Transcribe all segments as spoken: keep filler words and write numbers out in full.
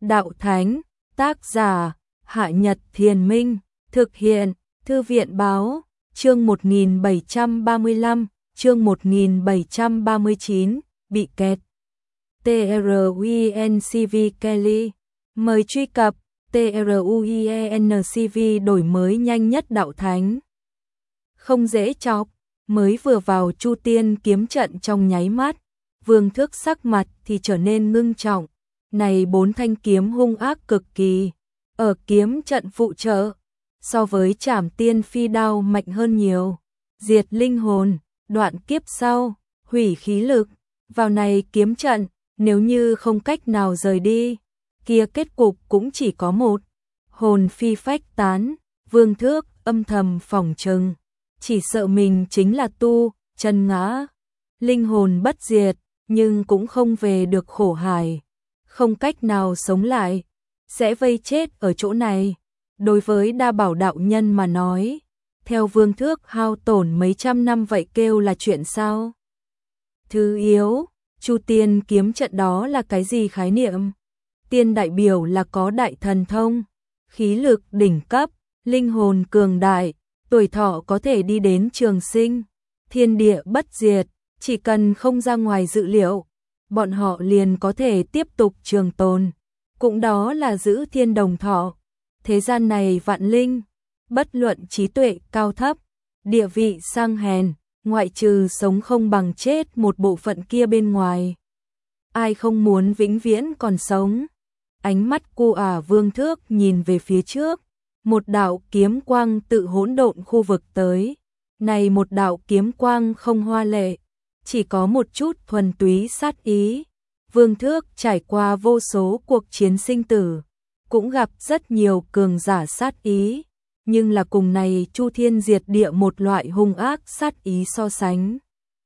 Đạo Thánh, tác giả, Hạ Nhật Thiền Minh, thực hiện, Thư viện Báo, chương một nghìn bảy trăm ba mươi lăm, chương một nghìn bảy trăm ba mươi chín, bị kẹt. TRUENCV Kelly, mời truy cập TRUENCV đổi mới nhanh nhất Đạo Thánh. Không dễ chọc, mới vừa vào Chu Tiên kiếm trận trong nháy mắt, Vương Thước sắc mặt thì trở nên ngưng trọng. Này bốn thanh kiếm hung ác cực kỳ, ở kiếm trận phụ trợ, so với Trảm Tiên Phi đao mạnh hơn nhiều. Diệt linh hồn, đoạn kiếp sau, hủy khí lực, vào này kiếm trận, nếu như không cách nào rời đi, kia kết cục cũng chỉ có một, hồn phi phách tán. Vương Thước âm thầm phỏng chừng, chỉ sợ mình chính là tu chân ngã, linh hồn bất diệt, nhưng cũng không về được khổ hải, không cách nào sống lại, sẽ vây chết ở chỗ này. Đối với Đa Bảo đạo nhân mà nói, theo Vương Thước hao tổn mấy trăm năm vậy kêu là chuyện sao? Thứ yếu, Chu Tiên kiếm trận đó là cái gì khái niệm? Tiên đại biểu là có đại thần thông, khí lực đỉnh cấp, linh hồn cường đại, tuổi thọ có thể đi đến trường sinh, thiên địa bất diệt, chỉ cần không ra ngoài dự liệu, bọn họ liền có thể tiếp tục trường tồn, cũng đó là giữ thiên đồng thọ. Thế gian này vạn linh, bất luận trí tuệ cao thấp, địa vị sang hèn, ngoại trừ sống không bằng chết một bộ phận kia bên ngoài, ai không muốn vĩnh viễn còn sống. Ánh mắt cu ả Vương Thước nhìn về phía trước, một đạo kiếm quang tự hỗn độn khu vực tới. Này một đạo kiếm quang không hoa lệ, chỉ có một chút thuần túy sát ý. Vương Thước trải qua vô số cuộc chiến sinh tử, cũng gặp rất nhiều cường giả sát ý, nhưng là cùng này Chu Thiên diệt địa một loại hung ác sát ý so sánh,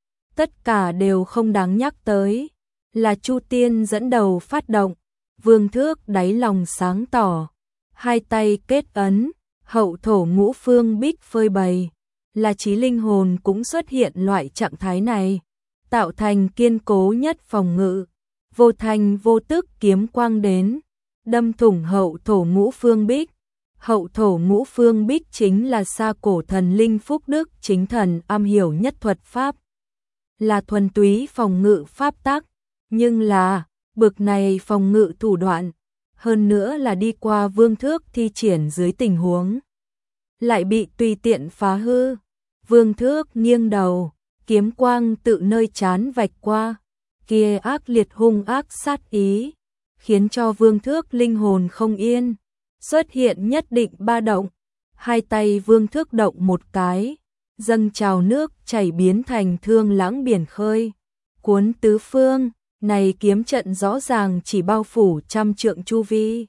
tất cả đều không đáng nhắc tới, là Chu Tiên dẫn đầu phát động. Vương Thước đáy lòng sáng tỏ, hai tay kết ấn, hậu thổ ngũ phương bích phơi bày, là trí linh hồn cũng xuất hiện loại trạng thái này, tạo thành kiên cố nhất phòng ngự. Vô thành vô tức kiếm quang đến, đâm thủng hậu thổ ngũ phương bích. Hậu thổ ngũ phương bích chính là xa cổ thần linh phúc đức chính thần am hiểu nhất thuật pháp, là thuần túy phòng ngự pháp tắc, nhưng là bực này phòng ngự thủ đoạn, hơn nữa là đi qua Vương Thước thi triển dưới tình huống, lại bị tùy tiện phá hư. Vương Thước nghiêng đầu, kiếm quang tự nơi chán vạch qua, kia ác liệt hung ác sát ý, khiến cho Vương Thước linh hồn không yên, xuất hiện nhất định ba động. Hai tay Vương Thước động một cái, dâng trào nước chảy biến thành thương lãng biển khơi, cuốn tứ phương. Này kiếm trận rõ ràng chỉ bao phủ trăm trượng chu vi,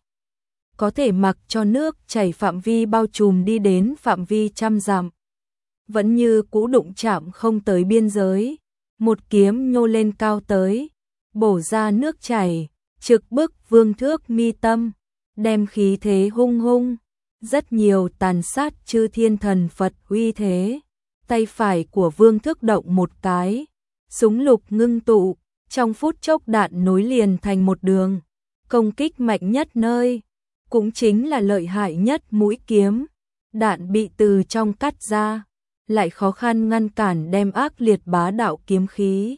có thể mặc cho nước chảy phạm vi bao trùm đi đến phạm vi trăm dặm, vẫn như cũ đụng chạm không tới biên giới. Một kiếm nhô lên cao tới, bổ ra nước chảy, trực bức Vương Thước mi tâm, đem khí thế hung hung, rất nhiều tàn sát chư thiên thần Phật uy thế. Tay phải của Vương Thước động một cái, súng lục ngưng tụ, trong phút chốc đạn nối liền thành một đường, công kích mạnh nhất nơi, cũng chính là lợi hại nhất mũi kiếm, đạn bị từ trong cắt ra, lại khó khăn ngăn cản đem ác liệt bá đạo kiếm khí.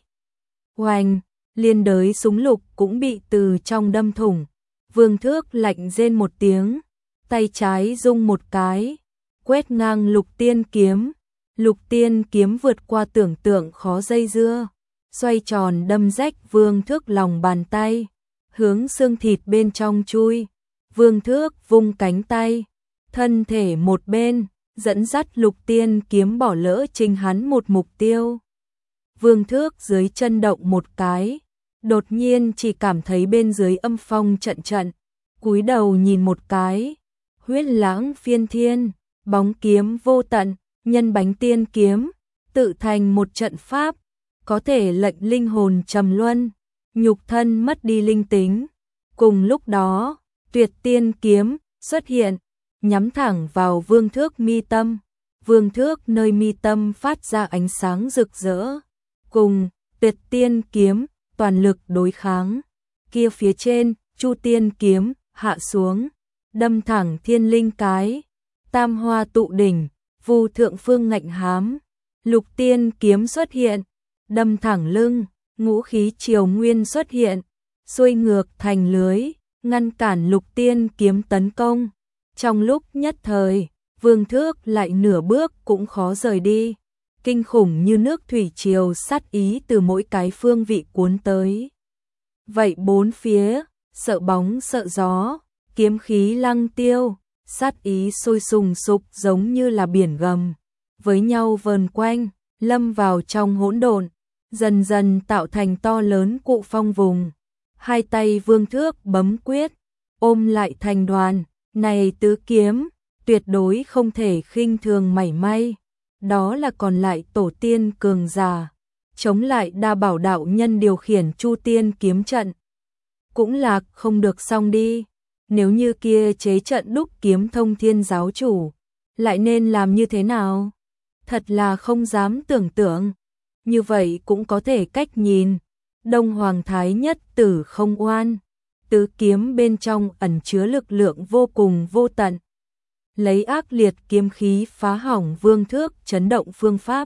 Oanh, liên đới súng lục cũng bị từ trong đâm thủng. Vương Thước lạnh rên một tiếng, tay trái rung một cái, quét ngang Lục Tiên kiếm. Lục Tiên kiếm vượt qua tưởng tượng khó dây dưa, xoay tròn đâm rách Vương Thước lòng bàn tay, hướng xương thịt bên trong chui. Vương Thước vung cánh tay, thân thể một bên, dẫn dắt Lục Tiên kiếm bỏ lỡ trình hắn một mục tiêu. Vương Thước dưới chân động một cái, đột nhiên chỉ cảm thấy bên dưới âm phong trận trận, cúi đầu nhìn một cái, huyết lãng phiên thiên, bóng kiếm vô tận, nhân bánh tiên kiếm, tự thành một trận pháp, có thể lệnh linh hồn trầm luân, nhục thân mất đi linh tính. Cùng lúc đó, Tuyệt Tiên kiếm xuất hiện, nhắm thẳng vào Vương Thước mi tâm. Vương Thước nơi mi tâm phát ra ánh sáng rực rỡ, cùng Tuyệt Tiên kiếm toàn lực đối kháng. Kia phía trên, Chu Tiên kiếm hạ xuống, đâm thẳng thiên linh cái, tam hoa tụ đỉnh, vu thượng phương ngạnh hám, lục tiên kiếm xuất hiện, đâm thẳng lưng, ngũ khí triều nguyên xuất hiện, xuôi ngược thành lưới, ngăn cản lục tiên kiếm tấn công. Trong lúc nhất thời, Vương Thước lại nửa bước cũng khó rời đi, kinh khủng như nước thủy triều sát ý từ mỗi cái phương vị cuốn tới. Vậy bốn phía, sợ bóng sợ gió, kiếm khí lăng tiêu, sát ý sôi sùng sục giống như là biển gầm, với nhau vờn quanh, lâm vào trong hỗn độn, dần dần tạo thành to lớn cụ phong vùng. Hai tay Vương Thước bấm quyết, ôm lại thành đoàn, này tứ kiếm, tuyệt đối không thể khinh thường mảy may. Đó là còn lại tổ tiên cường giả, chống lại Đa Bảo đạo nhân điều khiển Chu Tiên kiếm trận. Cũng là không được xong đi, nếu như kia chế trận đúc kiếm thông thiên giáo chủ, lại nên làm như thế nào? Thật là không dám tưởng tượng. Như vậy cũng có thể cách nhìn, Đông Hoàng Thái Nhất Tử không oan, tứ kiếm bên trong ẩn chứa lực lượng vô cùng vô tận. Lấy ác liệt kiếm khí phá hỏng Vương Thước chấn động phương pháp.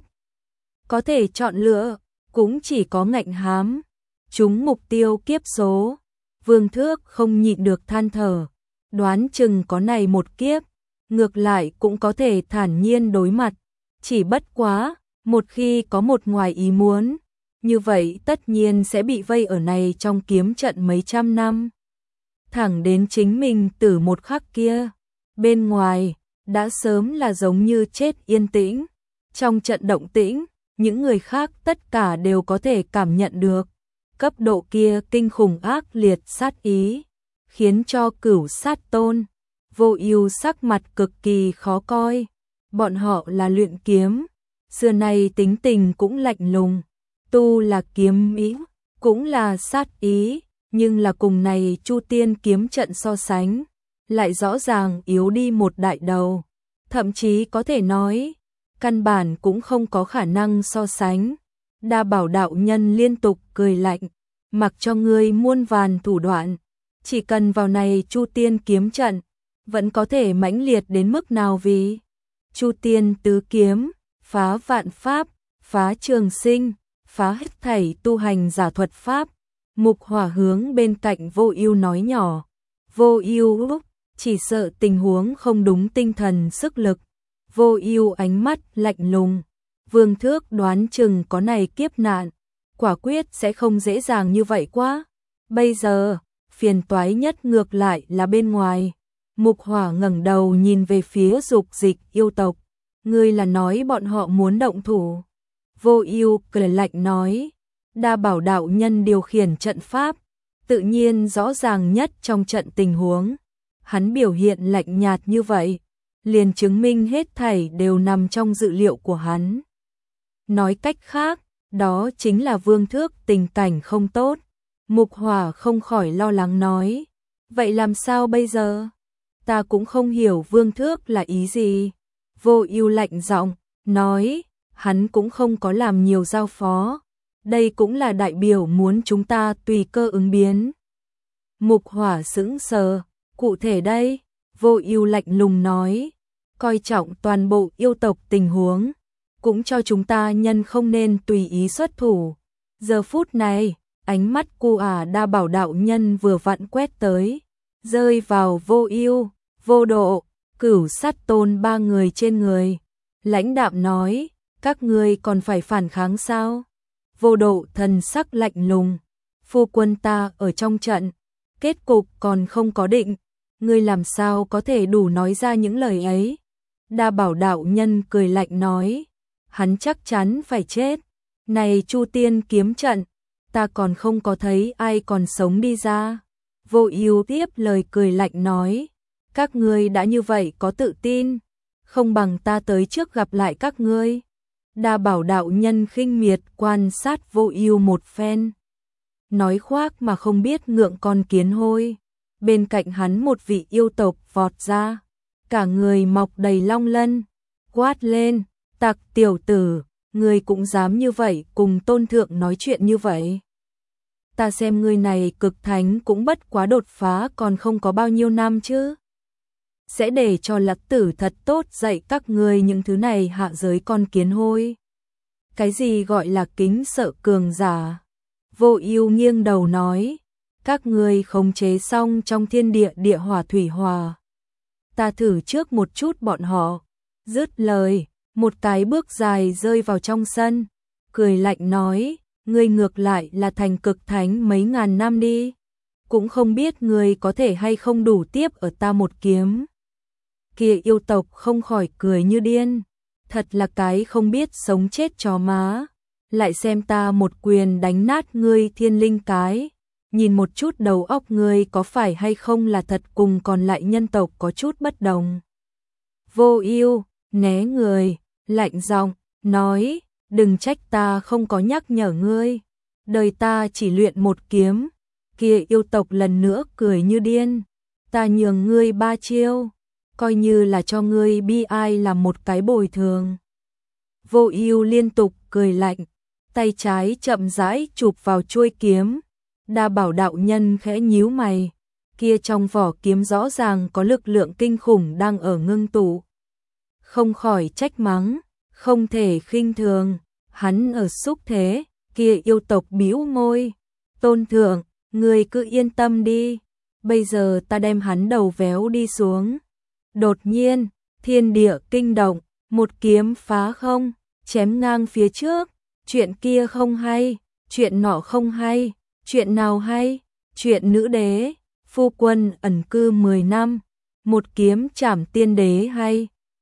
Có thể chọn lựa, cũng chỉ có ngạnh hám, chúng mục tiêu kiếp số. Vương Thước không nhịn được than thở, đoán chừng có này một kiếp, ngược lại cũng có thể thản nhiên đối mặt, chỉ bất quá, một khi có một ngoài ý muốn, như vậy tất nhiên sẽ bị vây ở này trong kiếm trận mấy trăm năm. Thẳng đến chính mình tử một khắc kia, bên ngoài, đã sớm là giống như chết yên tĩnh. Trong trận động tĩnh, những người khác tất cả đều có thể cảm nhận được. Cấp độ kia kinh khủng ác liệt sát ý, khiến cho Cửu Sát Tôn, Vô Ưu sắc mặt cực kỳ khó coi. Bọn họ là luyện kiếm, xưa nay tính tình cũng lạnh lùng, tu là kiếm ý, cũng là sát ý, nhưng là cùng này Chu Tiên kiếm trận so sánh, lại rõ ràng yếu đi một đại đầu, thậm chí có thể nói, căn bản cũng không có khả năng so sánh. Đa Bảo đạo nhân liên tục cười lạnh, mặc cho ngươi muôn vàn thủ đoạn, chỉ cần vào này Chu Tiên kiếm trận, vẫn có thể mãnh liệt đến mức nào vì Chu Tiên tứ kiếm, phá vạn pháp, phá trường sinh, phá hết thảy tu hành giả thuật pháp. Mục Hỏa hướng bên cạnh Vô Ưu nói nhỏ, Vô Ưu chỉ sợ tình huống không đúng tinh thần sức lực. Vô Ưu ánh mắt lạnh lùng, Vương Thước đoán chừng có này kiếp nạn, quả quyết sẽ không dễ dàng như vậy quá. Bây giờ, phiền toái nhất ngược lại là bên ngoài. Mục Hỏa ngẩng đầu nhìn về phía Dục Dịch yêu tộc, ngươi là nói bọn họ muốn động thủ? Vô Ưu cười lạnh nói, Đa Bảo đạo nhân điều khiển trận pháp, tự nhiên rõ ràng nhất trong trận tình huống. Hắn biểu hiện lạnh nhạt như vậy, liền chứng minh hết thảy đều nằm trong dự liệu của hắn. Nói cách khác, đó chính là Vương Thước tình cảnh không tốt. Mục Hỏa không khỏi lo lắng nói, vậy làm sao bây giờ? Ta cũng không hiểu Vương Thước là ý gì. Vô Ưu lạnh giọng nói, hắn cũng không có làm nhiều giao phó, đây cũng là đại biểu muốn chúng ta tùy cơ ứng biến. Mục Hỏa sững sờ, cụ thể đây? Vô Ưu lạnh lùng nói, coi trọng toàn bộ yêu tộc tình huống, cũng cho chúng ta nhân không nên tùy ý xuất thủ. Giờ phút này, ánh mắt cu ả Đa Bảo đạo nhân vừa vặn quét tới, rơi vào Vô Ưu, Vô Độ, Cửu Sát Tôn ba người trên người. Lãnh đạm nói, các ngươi còn phải phản kháng sao? Vô Độ thần sắc lạnh lùng, phu quân ta ở trong trận, kết cục còn không có định, ngươi làm sao có thể đủ nói ra những lời ấy? Đa Bảo đạo nhân cười lạnh nói, hắn chắc chắn phải chết. Này Chu Tiên kiếm trận, ta còn không có thấy ai còn sống đi ra. Vô Ưu tiếp lời cười lạnh nói, các ngươi đã như vậy có tự tin, không bằng ta tới trước gặp lại các ngươi. Đa Bảo đạo nhân khinh miệt quan sát Vô Ưu một phen, nói khoác mà không biết ngượng con kiến hôi. Bên cạnh hắn một vị yêu tộc vọt ra, cả người mọc đầy long lân, quát lên, tặc tiểu tử, ngươi cũng dám như vậy cùng tôn thượng nói chuyện như vậy? ta xem ngươi này cực thánh cũng bất quá đột phá còn không có bao nhiêu năm chứ. Sẽ để cho Lạc Tử thật tốt dạy các ngươi những thứ này hạ giới con kiến hôi. Cái gì gọi là kính sợ cường giả? Vô Ưu nghiêng đầu nói, các ngươi khống chế xong trong thiên địa địa hỏa thủy hỏa. Ta thử trước một chút bọn họ. Dứt lời, một cái bước dài rơi vào trong sân, cười lạnh nói, ngươi ngược lại là thành cực thánh mấy ngàn năm đi, cũng không biết ngươi có thể hay không đủ tiếp ở ta một kiếm. Kia yêu tộc không khỏi cười như điên, thật là cái không biết sống chết chó má, lại xem ta một quyền đánh nát ngươi thiên linh cái, nhìn một chút đầu óc ngươi có phải hay không là thật cùng còn lại nhân tộc có chút bất đồng. Vô Ưu né người, lạnh giọng nói, đừng trách ta không có nhắc nhở ngươi, đời ta chỉ luyện một kiếm. Kia yêu tộc lần nữa cười như điên, ta nhường ngươi ba chiêu, coi như là cho ngươi bi ai làm một cái bồi thường. Vô Ưu liên tục cười lạnh, tay trái chậm rãi chụp vào chuôi kiếm. Đa Bảo đạo nhân khẽ nhíu mày, kia trong vỏ kiếm rõ ràng có lực lượng kinh khủng đang ở ngưng tụ. Không khỏi trách mắng, không thể khinh thường, hắn ở xúc thế. Kia yêu tộc bĩu môi, tôn thượng, ngươi cứ yên tâm đi, bây giờ ta đem hắn đầu véo đi xuống. Đột nhiên, thiên địa kinh động, một kiếm phá không, chém ngang phía trước. Chuyện kia không hay, chuyện nọ không hay, chuyện nào hay? Chuyện nữ đế, phu quân ẩn cư mười năm, một kiếm trảm tiên đế hay?